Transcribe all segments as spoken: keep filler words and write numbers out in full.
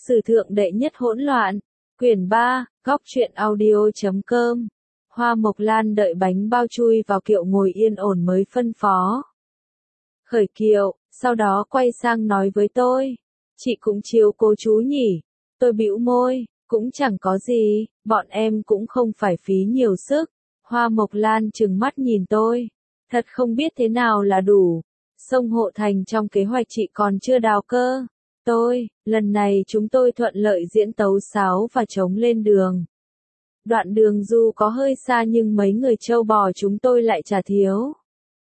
Sử thượng đệ nhất hỗn loạn, quyển ba, góc truyện audio chấm com. Hoa Mộc Lan đợi bánh bao chui vào kiệu ngồi yên ổn mới phân phó. Khởi kiệu, sau đó quay sang nói với tôi. Chị cũng chiếu cố chú nhỉ? Tôi bĩu môi, cũng chẳng có gì, bọn em cũng không phải phí nhiều sức. Hoa Mộc Lan trừng mắt nhìn tôi. Thật không biết thế nào là đủ. Sông Hộ Thành trong kế hoạch chị còn chưa đào cơ. Tôi, lần này chúng tôi thuận lợi diễn tấu sáo và trống lên đường. Đoạn đường dù có hơi xa nhưng mấy người trâu bò chúng tôi lại chả thiếu.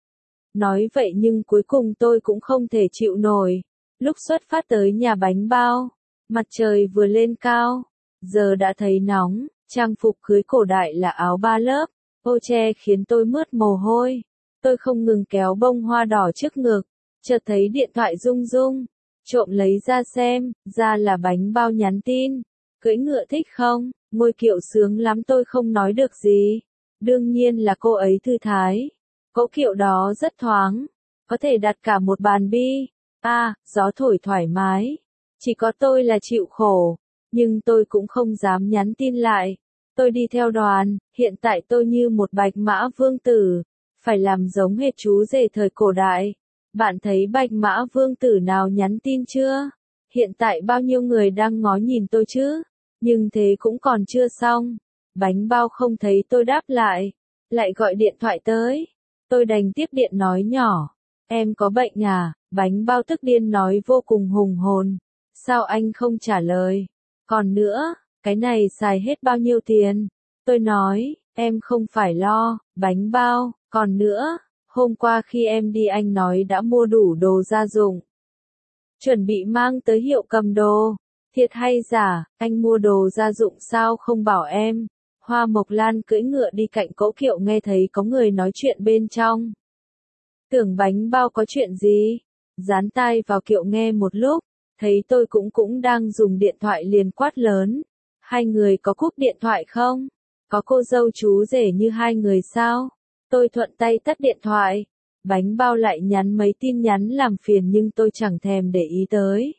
Nói vậy nhưng cuối cùng tôi cũng không thể chịu nổi. Lúc xuất phát tới nhà bánh bao, mặt trời vừa lên cao, giờ đã thấy nóng, trang phục cưới cổ đại là áo ba lớp, ô che khiến tôi mướt mồ hôi. Tôi không ngừng kéo bông hoa đỏ trước ngực, chợt thấy điện thoại rung rung, trộm lấy ra xem, ra là bánh bao nhắn tin. Cưỡi ngựa thích không? Ngồi kiệu sướng lắm tôi không nói được gì. Đương nhiên là cô ấy thư thái. Cỗ kiệu đó rất thoáng, có thể đặt cả một bàn bi. À, gió thổi thoải mái. Chỉ có tôi là chịu khổ, nhưng tôi cũng không dám nhắn tin lại. Tôi đi theo đoàn, hiện tại tôi như một bạch mã vương tử, phải làm giống hệt chú rể thời cổ đại. Bạn thấy bạch mã vương tử nào nhắn tin chưa? Hiện tại bao nhiêu người đang ngó nhìn tôi chứ? Nhưng thế cũng còn chưa xong. Bánh bao không thấy tôi đáp lại, lại gọi điện thoại tới. Tôi đành tiếp điện nói nhỏ. Em có bệnh à? Bánh bao tức điên nói vô cùng hùng hồn. Sao anh không trả lời? Còn nữa, cái này xài hết bao nhiêu tiền? Tôi nói, em không phải lo, bánh bao. Còn nữa, hôm qua khi em đi anh nói đã mua đủ đồ gia dụng. Chuẩn bị mang tới hiệu cầm đồ. Thiệt hay giả, anh mua đồ gia dụng sao không bảo em? Hoa Mộc Lan cưỡi ngựa đi cạnh cỗ kiệu nghe thấy có người nói chuyện bên trong. Tưởng bánh bao có chuyện gì? Dán tai vào kiệu nghe một lúc, thấy tôi cũng cũng đang dùng điện thoại liền quát lớn. Hai người có cúp điện thoại không? Có cô dâu chú rể như hai người sao? Tôi thuận tay tắt điện thoại. Bánh bao lại nhắn mấy tin nhắn làm phiền nhưng tôi chẳng thèm để ý tới.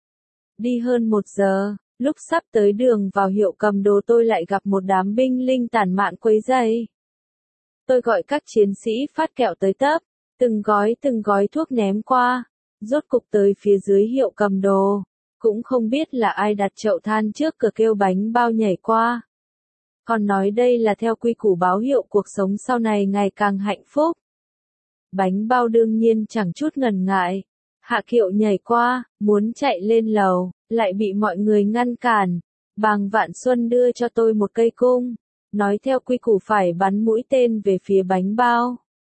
Đi hơn một giờ, lúc sắp tới đường vào hiệu cầm đồ tôi lại gặp một đám binh linh tản mạn quấy rầy. Tôi gọi các chiến sĩ phát kẹo tới tấp, từng gói từng gói thuốc ném qua, rốt cục tới phía dưới hiệu cầm đồ. Cũng không biết là ai đặt chậu than trước cửa kêu bánh bao nhảy qua. Còn nói đây là theo quy củ báo hiệu cuộc sống sau này ngày càng hạnh phúc. Bánh bao đương nhiên chẳng chút ngần ngại. Hạ kiệu nhảy qua, muốn chạy lên lầu, lại bị mọi người ngăn cản. Bàng Vạn Xuân đưa cho tôi một cây cung, nói theo quy củ phải bắn mũi tên về phía bánh bao.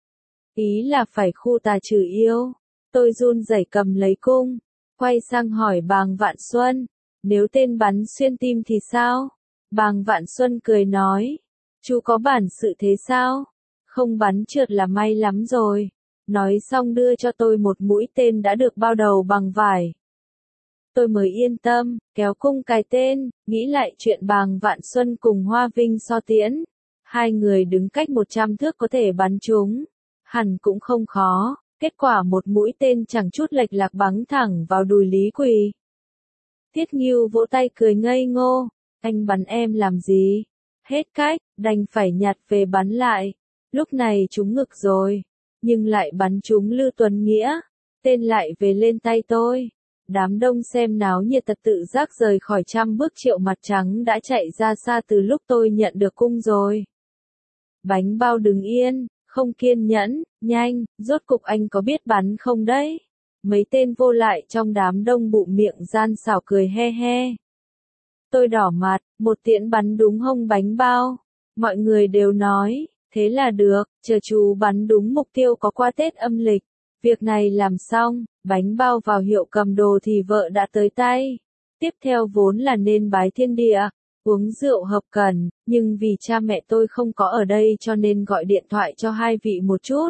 Ý là phải khu tà trừ yêu. Tôi run rẩy cầm lấy cung, quay sang hỏi Bàng Vạn Xuân, nếu tên bắn xuyên tim thì sao? Bàng Vạn Xuân cười nói, chú có bản sự thế sao? Không bắn trượt là may lắm rồi. Nói xong đưa cho tôi một mũi tên đã được bao đầu bằng vải. Tôi mới yên tâm, kéo cung cài tên, nghĩ lại chuyện Bàng Vạn Xuân cùng Hoa Vinh so tiễn. Hai người đứng cách một trăm thước có thể bắn chúng. Hẳn cũng không khó, kết quả một mũi tên chẳng chút lệch lạc bắn thẳng vào đùi Lý Quỳ. Tiết Ngưu vỗ tay cười ngây ngô, anh bắn em làm gì? Hết cách, đành phải nhặt về bắn lại. Lúc này trúng ngực rồi. Nhưng lại bắn trúng Lư Tuấn Nghĩa, tên lại về lên tay tôi. Đám đông xem náo nhiệt tật tự giác rời khỏi trăm bước triệu mặt trắng đã chạy ra xa từ lúc tôi nhận được cung rồi. Bánh bao đứng yên, không kiên nhẫn, nhanh, rốt cục anh có biết bắn không đấy? Mấy tên vô lại trong đám đông bụm miệng gian xảo cười he he. Tôi đỏ mặt, một tiễn bắn đúng hông bánh bao. Mọi người đều nói, thế là được, chờ chú bắn đúng mục tiêu có qua Tết âm lịch. Việc này làm xong, bánh bao vào hiệu cầm đồ thì vợ đã tới tay. Tiếp theo vốn là nên bái thiên địa, uống rượu hợp cần, nhưng vì cha mẹ tôi không có ở đây cho nên gọi điện thoại cho hai vị một chút.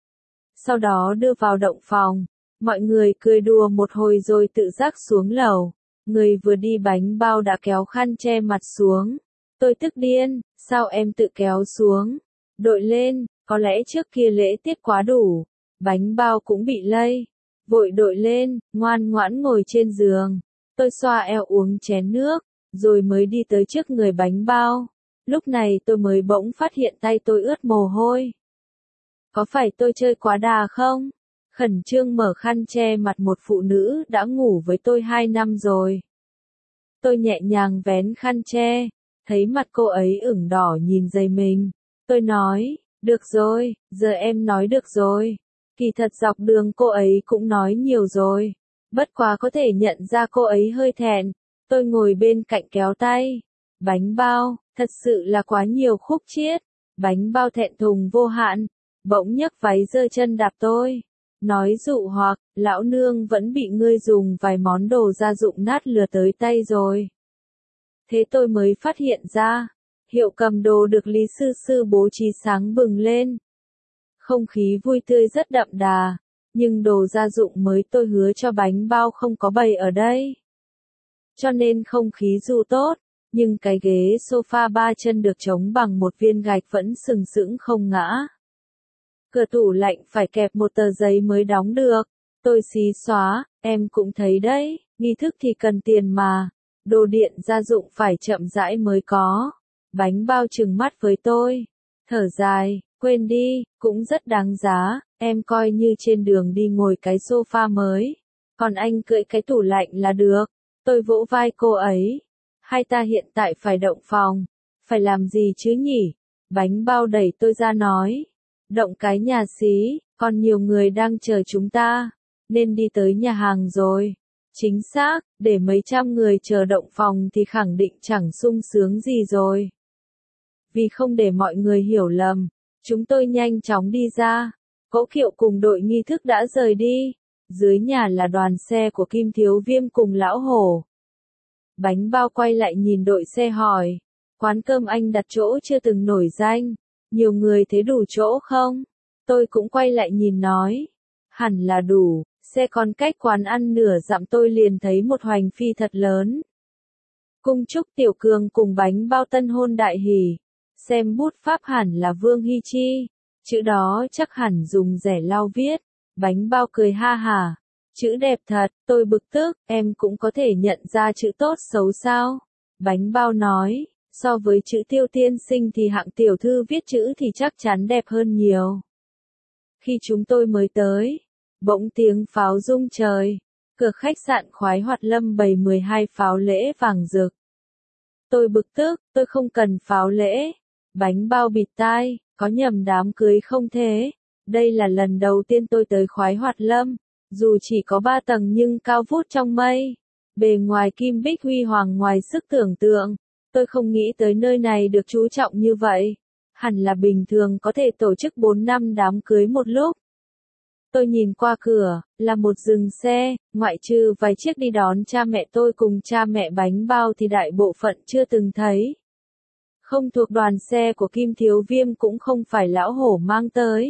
Sau đó đưa vào động phòng, mọi người cười đùa một hồi rồi tự giác xuống lầu. Người vừa đi bánh bao đã kéo khăn che mặt xuống. Tôi tức điên, sao em tự kéo xuống? Đội lên, có lẽ trước kia lễ tiết quá đủ. Bánh bao cũng bị lây. Vội đội lên, ngoan ngoãn ngồi trên giường. Tôi xoa eo uống chén nước, rồi mới đi tới trước người bánh bao. Lúc này tôi mới bỗng phát hiện tay tôi ướt mồ hôi. Có phải tôi chơi quá đà không? Khẩn trương mở khăn che mặt một phụ nữ đã ngủ với tôi hai năm rồi. Tôi nhẹ nhàng vén khăn che, thấy mặt cô ấy ửng đỏ nhìn giày mình. Tôi nói, được rồi, giờ em nói được rồi. Kỳ thật dọc đường cô ấy cũng nói nhiều rồi. Bất quá có thể nhận ra cô ấy hơi thẹn. Tôi ngồi bên cạnh kéo tay. Bánh bao, thật sự là quá nhiều khúc chiết. Bánh bao thẹn thùng vô hạn, bỗng nhấc váy giơ chân đạp tôi. Nói dụ hoặc, lão nương vẫn bị ngươi dùng vài món đồ gia dụng nát lừa tới tay rồi. Thế tôi mới phát hiện ra, hiệu cầm đồ được Lý Sư Sư bố trí sáng bừng lên. Không khí vui tươi rất đậm đà, nhưng đồ gia dụng mới tôi hứa cho bánh bao không có bày ở đây. Cho nên không khí dù tốt, nhưng cái ghế sofa ba chân được chống bằng một viên gạch vẫn sừng sững không ngã. Cửa tủ lạnh phải kẹp một tờ giấy mới đóng được. Tôi xí xóa, em cũng thấy đấy, nghi thức thì cần tiền mà. Đồ điện gia dụng phải chậm rãi mới có. Bánh bao trừng mắt với tôi. Thở dài, quên đi, cũng rất đáng giá. Em coi như trên đường đi ngồi cái sofa mới. Còn anh cưỡi cái tủ lạnh là được. Tôi vỗ vai cô ấy. Hai ta hiện tại phải động phòng. Phải làm gì chứ nhỉ? Bánh bao đẩy tôi ra nói. Động cái nhà xí, còn nhiều người đang chờ chúng ta. Nên đi tới nhà hàng rồi. Chính xác, để mấy trăm người chờ động phòng thì khẳng định chẳng sung sướng gì rồi. Vì không để mọi người hiểu lầm, chúng tôi nhanh chóng đi ra. Cỗ kiệu cùng đội nghi thức đã rời đi. Dưới nhà là đoàn xe của Kim Thiếu Viêm cùng Lão Hổ. Bánh bao quay lại nhìn đội xe hỏi. Quán cơm anh đặt chỗ chưa từng nổi danh. Nhiều người thấy đủ chỗ không? Tôi cũng quay lại nhìn nói. Hẳn là đủ, xe còn cách quán ăn nửa dặm tôi liền thấy một hoành phi thật lớn. Cung chúc Tiểu Cường cùng bánh bao tân hôn đại hỷ. Xem bút pháp hẳn là Vương Hy Chi. Chữ đó chắc hẳn dùng rẻ lau viết. Bánh bao cười ha hả. Chữ đẹp thật, tôi bực tức, em cũng có thể nhận ra chữ tốt xấu sao? Bánh bao nói. So với chữ Tiêu tiên sinh thì hạng tiểu thư viết chữ thì chắc chắn đẹp hơn nhiều. Khi chúng tôi mới tới, bỗng tiếng pháo rung trời. Cửa khách sạn Khoái Hoạt Lâm bày mười hai pháo lễ vàng rực. Tôi bực tức, tôi không cần pháo lễ. Bánh bao bịt tai, có nhầm đám cưới không thế? Đây là lần đầu tiên tôi tới Khoái Hoạt Lâm. Dù chỉ có ba tầng nhưng cao vút trong mây. Bề ngoài kim bích huy hoàng ngoài sức tưởng tượng. Tôi không nghĩ tới nơi này được chú trọng như vậy. Hẳn là bình thường có thể tổ chức bốn năm đám cưới một lúc. Tôi nhìn qua cửa, là một dừng xe, ngoại trừ vài chiếc đi đón cha mẹ tôi cùng cha mẹ bánh bao thì đại bộ phận chưa từng thấy. Không thuộc đoàn xe của Kim Thiếu Viêm cũng không phải Lão Hổ mang tới.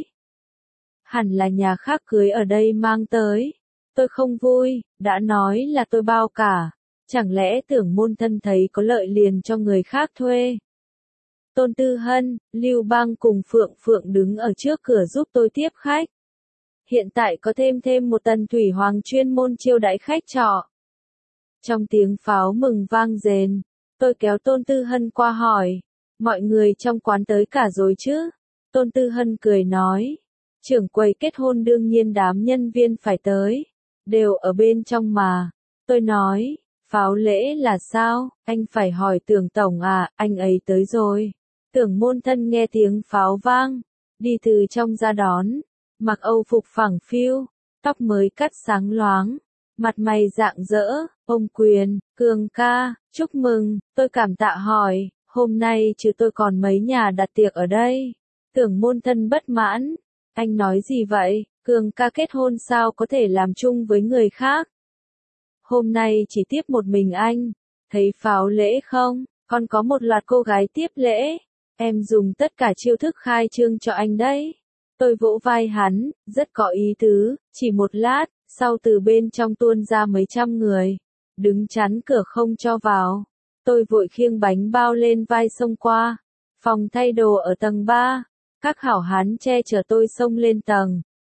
Hẳn là nhà khác cưới ở đây mang tới. Tôi không vui, đã nói là tôi bao cả. Chẳng lẽ tưởng môn thân thấy có lợi liền cho người khác thuê. Tôn Tư Hân, Lưu Bang cùng Phượng Phượng đứng ở trước cửa giúp tôi tiếp khách. Hiện tại có thêm thêm một tần thủy hoàng chuyên môn chiêu đãi khách trọ. Trong tiếng pháo mừng vang rền, tôi kéo Tôn Tư Hân qua hỏi. Mọi người trong quán tới cả rồi chứ? Tôn Tư Hân cười nói. Trưởng quầy kết hôn đương nhiên đám nhân viên phải tới. Đều ở bên trong mà. Tôi nói. Pháo lễ là sao? Anh phải hỏi Tưởng tổng à, anh ấy tới rồi. Tưởng môn thân nghe tiếng pháo vang, đi từ trong ra đón, mặc âu phục phẳng phiu, tóc mới cắt sáng loáng, mặt mày rạng rỡ, ông Quyền, Cường ca, chúc mừng, tôi cảm tạ hỏi, hôm nay chứ tôi còn mấy nhà đặt tiệc ở đây. Tưởng môn thân bất mãn, anh nói gì vậy, Cường ca kết hôn sao có thể làm chung với người khác? Hôm nay chỉ tiếp một mình anh, thấy pháo lễ không, còn có một loạt cô gái tiếp lễ, em dùng tất cả chiêu thức khai trương cho anh đấy. Tôi vỗ vai hắn, rất có ý tứ, chỉ một lát, sau từ bên trong tuôn ra mấy trăm người, đứng chắn cửa không cho vào. Tôi vội khiêng bánh bao lên vai xông qua, phòng thay đồ ở tầng ba, các hảo hán che chở tôi xông lên tầng,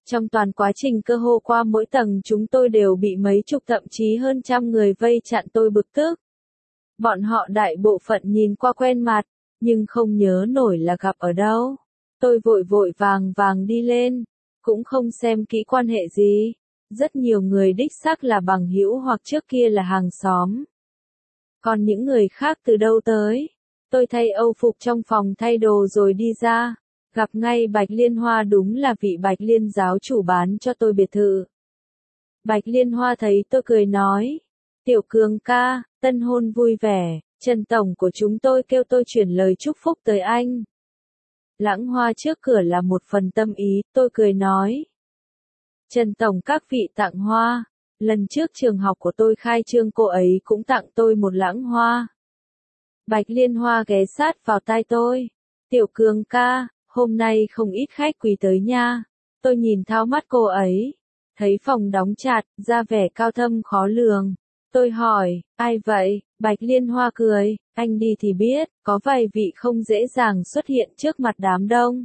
Trong toàn quá trình cơ hồ qua mỗi tầng chúng tôi đều bị mấy chục thậm chí hơn trăm người vây chặn, tôi bực tức. Bọn họ đại bộ phận nhìn qua quen mặt, nhưng không nhớ nổi là gặp ở đâu. Tôi vội vội vàng vàng đi lên, cũng không xem kỹ quan hệ gì. Rất nhiều người đích xác là bằng hữu hoặc trước kia là hàng xóm. Còn những người khác từ đâu tới? Tôi thay âu phục trong phòng thay đồ rồi đi ra, gặp ngay Bạch Liên Hoa, đúng là vị Bạch Liên giáo chủ bán cho tôi biệt thự. Bạch Liên Hoa thấy tôi cười nói, Tiểu Cường ca, tân hôn vui vẻ, Trần Tổng của chúng tôi kêu tôi chuyển lời chúc phúc tới anh. Lãng hoa trước cửa là một phần tâm ý, tôi cười nói. Trần Tổng các vị tặng hoa, lần trước trường học của tôi khai trương cô ấy cũng tặng tôi một lãng hoa. Bạch Liên Hoa ghé sát vào tai tôi. Tiểu Cường ca, hôm nay không ít khách quý tới nha. Tôi nhìn thao mắt cô ấy, thấy phòng đóng chặt, ra vẻ cao thâm khó lường. Tôi hỏi, ai vậy? Bạch Liên Hoa cười, anh đi thì biết, có vài vị không dễ dàng xuất hiện trước mặt đám đông.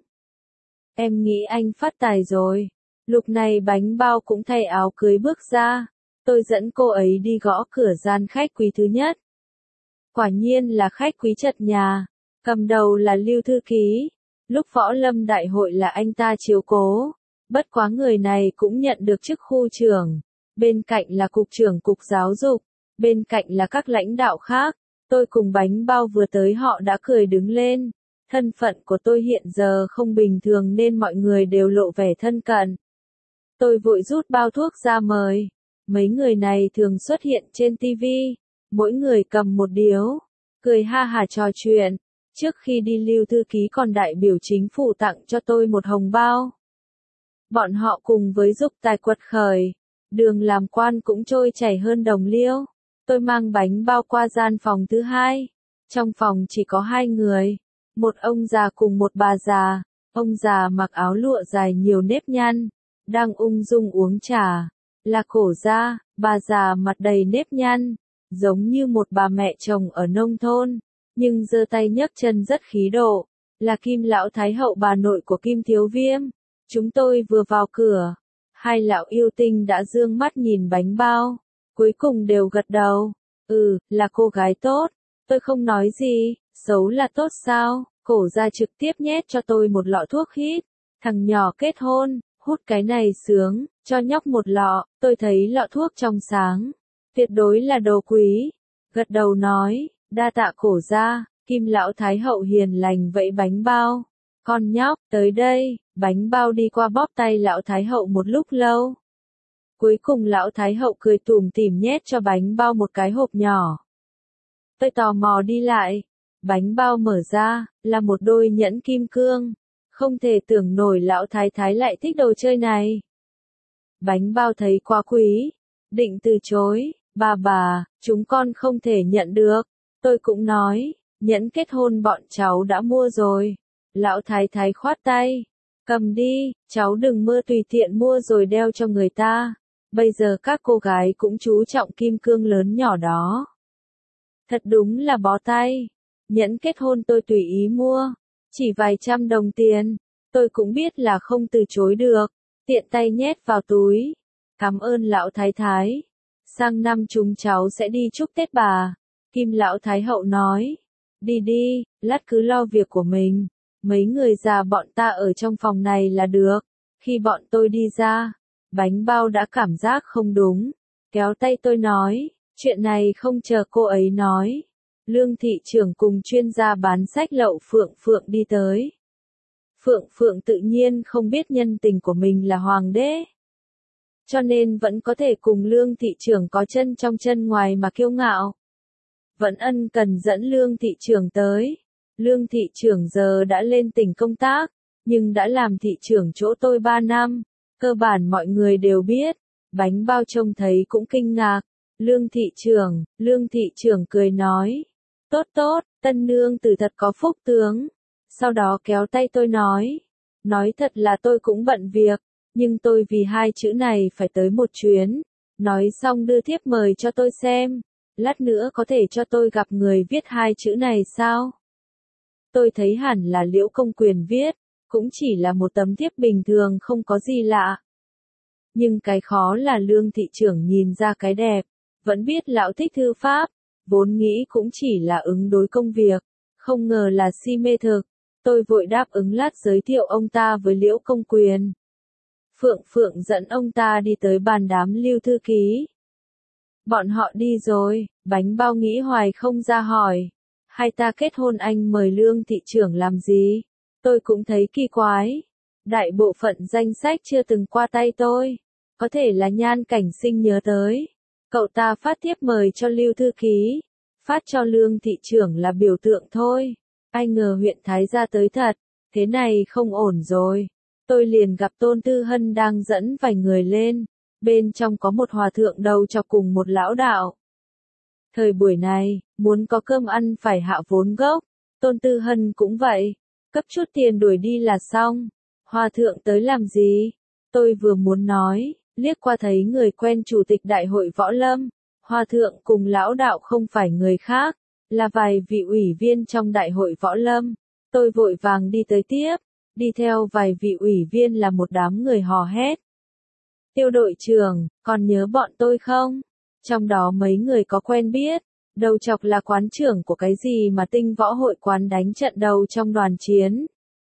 Em nghĩ anh phát tài rồi. Lúc này Bánh Bao cũng thay áo cưới bước ra. Tôi dẫn cô ấy đi gõ cửa gian khách quý thứ nhất. Quả nhiên là khách quý chật nhà. Cầm đầu là Lưu Thư Ký. Lúc võ lâm đại hội là anh ta chiếu cố. Bất quá người này cũng nhận được chức khu trưởng. Bên cạnh là cục trưởng cục giáo dục. Bên cạnh là các lãnh đạo khác. Tôi cùng Bánh Bao vừa tới họ đã cười đứng lên. Thân phận của tôi hiện giờ không bình thường nên mọi người đều lộ vẻ thân cận. Tôi vội rút bao thuốc ra mời. Mấy người này thường xuất hiện trên ti vi. Mỗi người cầm một điếu. Cười ha hả trò chuyện. Trước khi đi Lưu Thư Ký còn đại biểu chính phủ tặng cho tôi một hồng bao. Bọn họ cùng với dục tài quật khởi. Đường làm quan cũng trôi chảy hơn đồng liêu. Tôi mang Bánh Bao qua gian phòng thứ hai. Trong phòng chỉ có hai người. Một ông già cùng một bà già. Ông già mặc áo lụa dài nhiều nếp nhăn. Đang ung dung uống trà. Là cổ gia, bà già mặt đầy nếp nhăn. Giống như một bà mẹ chồng ở nông thôn. Nhưng giơ tay nhấc chân rất khí độ. Là Kim Lão Thái Hậu, bà nội của Kim Thiếu Viêm. Chúng tôi vừa vào cửa. Hai lão yêu tinh đã dương mắt nhìn Bánh Bao. Cuối cùng đều gật đầu. Ừ, là cô gái tốt. Tôi không nói gì, xấu là tốt sao? Cổ gia trực tiếp nhét cho tôi một lọ thuốc hít. Thằng nhỏ kết hôn, hút cái này sướng, cho nhóc một lọ. Tôi thấy lọ thuốc trong sáng. Tuyệt đối là đồ quý. Gật đầu nói, đa tạ cổ gia. Kim Lão Thái Hậu hiền lành vẫy Bánh Bao. Con nhóc, tới đây. Bánh Bao đi qua bóp tay Lão Thái Hậu một lúc lâu. Cuối cùng Lão Thái Hậu cười tủm tỉm nhét cho Bánh Bao một cái hộp nhỏ. Tôi tò mò đi lại. Bánh Bao mở ra, là một đôi nhẫn kim cương. Không thể tưởng nổi Lão Thái Thái lại thích đồ chơi này. Bánh Bao thấy quá quý. Định từ chối, bà bà, chúng con không thể nhận được. Tôi cũng nói, nhẫn kết hôn bọn cháu đã mua rồi. Lão Thái Thái khoát tay. Cầm đi, cháu đừng mơ tùy tiện mua rồi đeo cho người ta. Bây giờ các cô gái cũng chú trọng kim cương lớn nhỏ đó. Thật đúng là bó tay. Nhẫn kết hôn tôi tùy ý mua. Chỉ vài trăm đồng tiền. Tôi cũng biết là không từ chối được. Tiện tay nhét vào túi. Cảm ơn Lão Thái Thái. Sang năm chúng cháu sẽ đi chúc Tết bà. Kim Lão Thái Hậu nói. Đi đi, lát cứ lo việc của mình. Mấy người già bọn ta ở trong phòng này là được. Khi bọn tôi đi ra, Bánh Bao đã cảm giác không đúng. Kéo tay tôi nói, chuyện này không chờ cô ấy nói. Lương thị trưởng cùng chuyên gia bán sách lậu Phượng Phượng đi tới. Phượng Phượng tự nhiên không biết nhân tình của mình là hoàng đế. Cho nên vẫn có thể cùng Lương thị trưởng có chân trong chân ngoài mà kiêu ngạo. Vẫn ân cần dẫn Lương thị trưởng tới. Lương thị trưởng giờ đã lên tỉnh công tác, nhưng đã làm thị trưởng chỗ tôi ba năm. Cơ bản mọi người đều biết. Bánh Bao trông thấy cũng kinh ngạc. Lương thị trưởng, Lương thị trưởng cười nói. Tốt tốt, tân nương tử thật có phúc tướng. Sau đó kéo tay tôi nói. Nói thật là tôi cũng bận việc, nhưng tôi vì hai chữ này phải tới một chuyến. Nói xong đưa thiếp mời cho tôi xem. Lát nữa có thể cho tôi gặp người viết hai chữ này sao? Tôi thấy hẳn là Liễu Công Quyền viết, cũng chỉ là một tấm thiếp bình thường không có gì lạ. Nhưng cái khó là Lương thị trưởng nhìn ra cái đẹp, vẫn biết lão thích thư pháp, vốn nghĩ cũng chỉ là ứng đối công việc, không ngờ là si mê thực. Tôi vội đáp ứng lát giới thiệu ông ta với Liễu Công Quyền. Phượng Phượng dẫn ông ta đi tới bàn đám Lưu thư ký. Bọn họ đi rồi, Bánh Bao nghĩ hoài không ra hỏi. Hai ta kết hôn anh mời Lương thị trưởng làm gì? Tôi cũng thấy kỳ quái. Đại bộ phận danh sách chưa từng qua tay tôi. Có thể là Nhan Cảnh Sinh nhớ tới. Cậu ta phát thiếp mời cho Lưu thư ký. Phát cho Lương thị trưởng là biểu tượng thôi. Ai ngờ huyện Thái gia tới thật. Thế này không ổn rồi. Tôi liền gặp Tôn Tư Hân đang dẫn vài người lên. Bên trong có một hòa thượng đầu chọc cùng một lão đạo. Thời buổi này, muốn có cơm ăn phải hạ vốn gốc. Tôn Tư Hân cũng vậy. Cấp chút tiền đuổi đi là xong. Hòa thượng tới làm gì? Tôi vừa muốn nói, liếc qua thấy người quen chủ tịch đại hội võ lâm. Hòa thượng cùng lão đạo không phải người khác, là vài vị ủy viên trong đại hội võ lâm. Tôi vội vàng đi tới tiếp, đi theo vài vị ủy viên là một đám người hò hét. Tiêu đội trưởng, còn nhớ bọn tôi không? Trong đó mấy người có quen biết, đầu chọc là quán trưởng của cái gì mà Tinh Võ Hội quán đánh trận đầu trong đoàn chiến.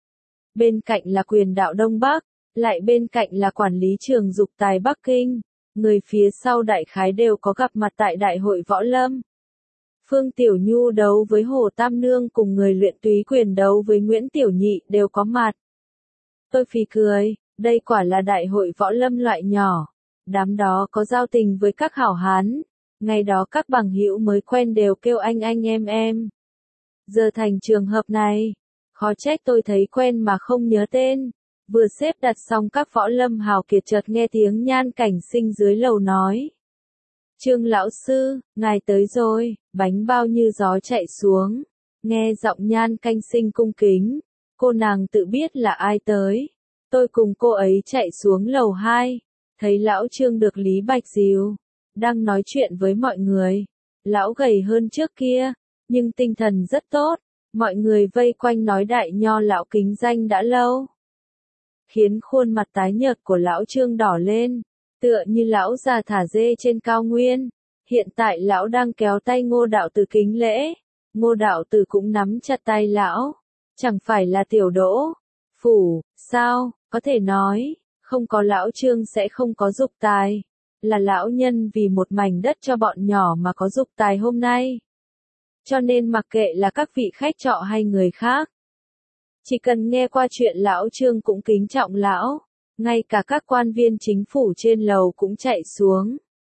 Bên cạnh là quyền đạo Đông Bắc, lại bên cạnh là quản lý trường dục tài Bắc Kinh. Người phía sau đại khái đều có gặp mặt tại đại hội võ lâm. Phương Tiểu Nhu đấu với Hồ Tam Nương cùng người luyện túy quyền đấu với Nguyễn Tiểu Nhị đều có mặt. Tôi phì cười, đây quả là đại hội võ lâm loại nhỏ. Đám đó có giao tình với các hảo hán. Ngày đó các bằng hữu mới quen đều kêu anh anh em em. Giờ thành trường hợp này, khó trách tôi thấy quen mà không nhớ tên. Vừa xếp đặt xong các võ lâm hào kiệt chợt nghe tiếng Nhan Cảnh Sinh dưới lầu nói. Trương lão sư, ngài tới rồi, Bánh Bao như gió chạy xuống. Nghe giọng Nhan Cảnh Sinh cung kính, cô nàng tự biết là ai tới. Tôi cùng cô ấy chạy xuống lầu hai, thấy lão Trương được Lý Bạch dìu, đang nói chuyện với mọi người. Lão gầy hơn trước kia, nhưng tinh thần rất tốt, mọi người vây quanh nói đại nho lão kính danh đã lâu. Khiến khuôn mặt tái nhợt của lão Trương đỏ lên, tựa như lão già thả dê trên cao nguyên. Hiện tại lão đang kéo tay Ngô Đạo Tử kính lễ, Ngô Đạo Tử cũng nắm chặt tay lão. Chẳng phải là tiểu đỗ phủ, sao, có thể nói, không có lão Trương sẽ không có dục tài. Là lão nhân vì một mảnh đất cho bọn nhỏ mà có dục tài hôm nay. Cho nên mặc kệ là các vị khách trọ hay người khác, chỉ cần nghe qua chuyện lão Trương cũng kính trọng lão. Ngay cả các quan viên chính phủ trên lầu cũng chạy xuống.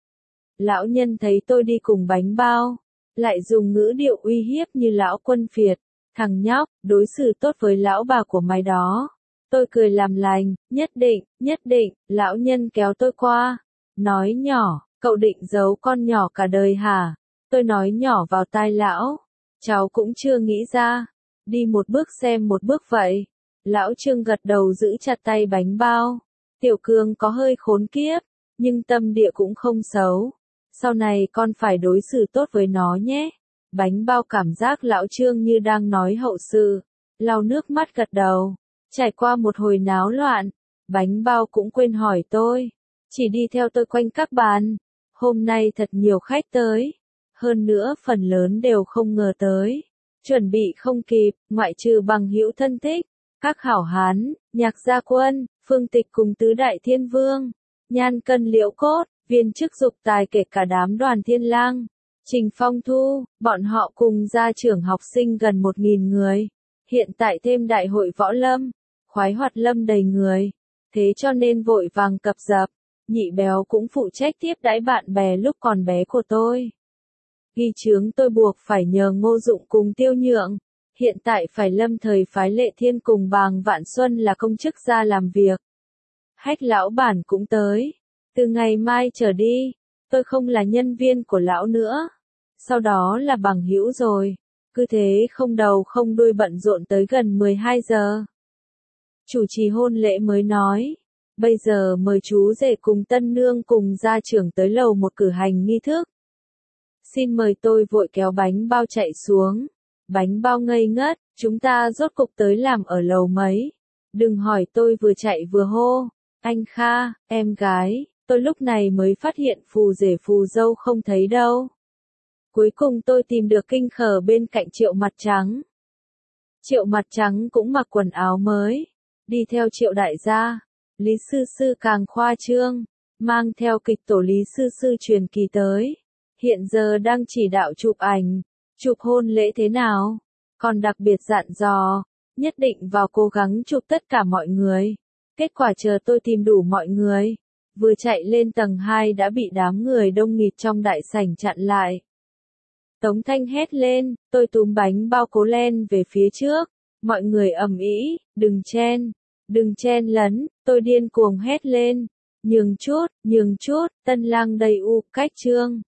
Lão nhân thấy tôi đi cùng Bánh Bao, lại dùng ngữ điệu uy hiếp như lão quân phiệt. Thằng nhóc, đối xử tốt với lão bà của mày đó. Tôi cười làm lành, nhất định, nhất định. Lão nhân kéo tôi qua, nói nhỏ, cậu định giấu con nhỏ cả đời hả? Tôi nói nhỏ vào tai lão, cháu cũng chưa nghĩ ra. Đi một bước xem một bước vậy. Lão Trương gật đầu giữ chặt tay Bánh Bao. Tiểu Cương có hơi khốn kiếp, nhưng tâm địa cũng không xấu. Sau này con phải đối xử tốt với nó nhé. Bánh Bao cảm giác lão Trương như đang nói hậu sự, lau nước mắt gật đầu. Trải qua một hồi náo loạn, Bánh Bao cũng quên hỏi tôi, chỉ đi theo tôi quanh các bàn. Hôm nay thật nhiều khách tới, hơn nữa phần lớn đều không ngờ tới. Chuẩn bị không kịp, ngoại trừ bằng hữu thân thích, các hảo hán, Nhạc Gia Quân, Phương Tịch cùng Tứ Đại Thiên Vương, Nhan Cân Liễu Cốt, viên chức dục tài kể cả đám Đoàn Thiên Lang, Trình Phong Thu, bọn họ cùng gia trưởng học sinh gần một nghìn người. Hiện tại thêm đại hội võ lâm, khoái hoạt lâm đầy người, thế cho nên vội vàng cập dập. Nhị Béo cũng phụ trách tiếp đãi bạn bè lúc còn bé của tôi. Ghi chướng tôi buộc phải nhờ Ngô Dụng cùng Tiêu Nhượng. Hiện tại phải lâm thời phái Lệ Thiên cùng Bàng Vạn Xuân là công chức ra làm việc. Hách lão bản cũng tới. Từ ngày mai trở đi, tôi không là nhân viên của lão nữa. Sau đó là bằng hữu rồi. Cứ thế không đầu không đuôi bận rộn tới gần mười hai giờ. Chủ trì hôn lễ mới nói. Bây giờ mời chú rể cùng tân nương cùng gia trưởng tới lầu một cử hành nghi thức. Xin mời. Tôi vội kéo Bánh Bao chạy xuống. Bánh Bao ngây ngất, chúng ta rốt cục tới làm ở lầu mấy. Đừng hỏi, tôi vừa chạy vừa hô. Anh Kha, em gái, tôi lúc này mới phát hiện phù rể phù dâu không thấy đâu. Cuối cùng tôi tìm được Kinh Khở bên cạnh Triệu Mặt Trắng. Triệu Mặt Trắng cũng mặc quần áo mới, đi theo Triệu đại gia. Lý Sư Sư càng khoa trương, mang theo kịch tổ Lý Sư Sư truyền kỳ tới. Hiện giờ đang chỉ đạo chụp ảnh, chụp hôn lễ thế nào, còn đặc biệt dặn dò, nhất định vào cố gắng chụp tất cả mọi người. Kết quả chờ tôi tìm đủ mọi người, vừa chạy lên tầng hai đã bị đám người đông nghịt trong đại sảnh chặn lại. Tống Thanh hét lên, tôi túm bánh bao cố len về phía trước, mọi người ầm ĩ, đừng chen, đừng chen lấn, tôi điên cuồng hét lên, nhường chút, nhường chút, tân lang đầy u, cách trương.